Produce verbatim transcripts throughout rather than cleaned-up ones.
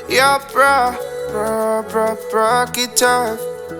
Yeah, bro, bro, bro, bro, quita.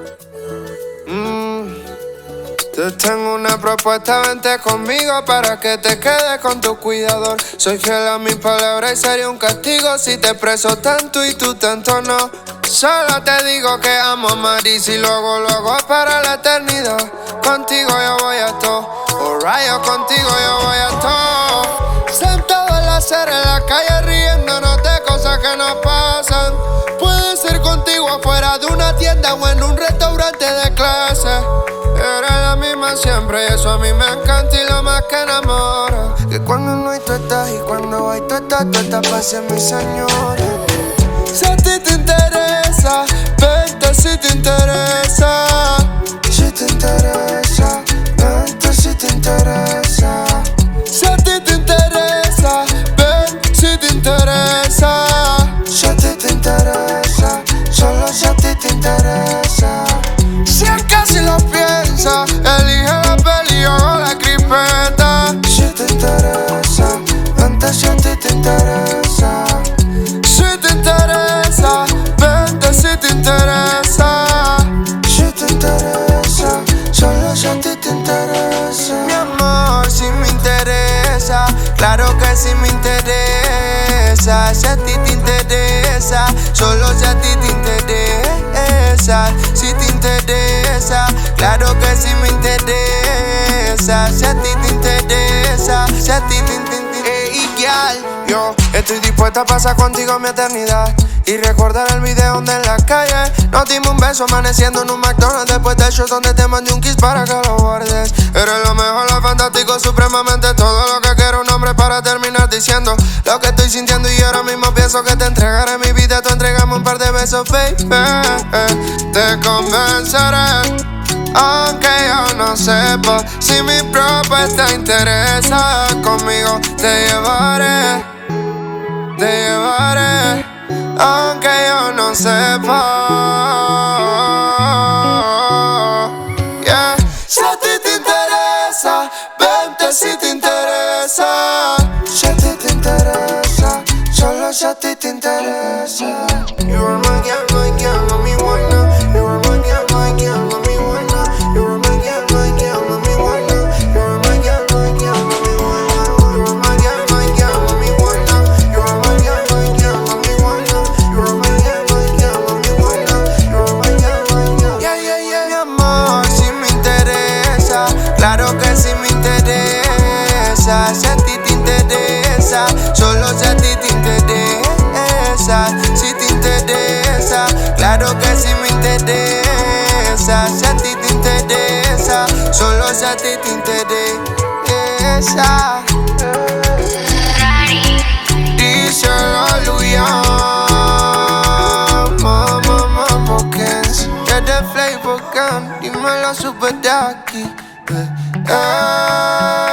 Mm. Te tengo una propuesta, vente conmigo para que te quedes con tu cuidador. Soy fiel a mi palabra y sería un castigo si te preso tanto y tú tanto no. Solo te digo que amo amar y si lo hago, lo hago para la eternidad. Contigo yo voy a todo, oh rayo, contigo yo voy a todo. Sentado en la acera en la calle riéndonos de cosas que nos pasan. Puede ser contigo afuera de una tienda o en un restaurante de clase. Eres la misma siempre y eso a mí me encanta y lo más que enamora. Que cuando no hay tú estás y cuando hay tú estás, tú estás para ser mi señora. Si a ti te interesa, vente si te interesa. Si te interesa, vente si te interesa. Si a ti te interesa, ven si te interesa. Si a ti te interesa, solo si a ti te interesa. Si es que si lo piensas, elige la peli o la cripeta. Si te interesa, vente si a ti te interesa. Si te interesa, vente si te interesa. Si te interesa, solo si a ti te interesa. Mi amor, si me interesa, claro que si me interesa. Si a ti te interesa, solo si a ti te interesa. Si te interesa, claro que si me interesa. Si a ti te interesa, si a ti te interesa. Ey, girl, yo estoy dispuesta a pasar contigo mi eternidad y recordar el video donde en la calle nos dimos un beso amaneciendo en un McDonald's después del show donde te mandé un kiss para que lo guardes. Eres lo mejor, lo fantástico, supremamente todo lo que quiero un hombre para terminar diciendo lo que estoy sintiendo y ahora mismo pienso que te entregaré mi vida, tú entregame un par de besos, baby. Te convenceré aunque yo no sepa si mi propuesta interesa. Conmigo te llevaré, te llevaré, aunque yo no sepa. Yeah. Si a ti te interesa, vente si te interesa. Si a ti te interesa, solo si a ti te interesa. You are my girl, my girl, mami buena. You are my girl, my girl, mami buena. You are my girl, my girl, mami buena. You are my girl, my girl, mami buena. You are my girl, my girl, mami buena. You are my girl, my girl, mami buena. You are my girl, my girl, mami buena. You are my girl, my girl. Yeah, yeah, yeah. Mi amor, si me interesa, claro que si me interesa. Si a ti te interesa, solo si a ti te interesa. Si te interesa, claro que si me interesa. Si a ti te interesa, solo si a ti te interesa. Díselo a Luyan, Mama, Mama, Kens. Es de Flavor Gun, dímelo a Super Ducky. Eh, eh.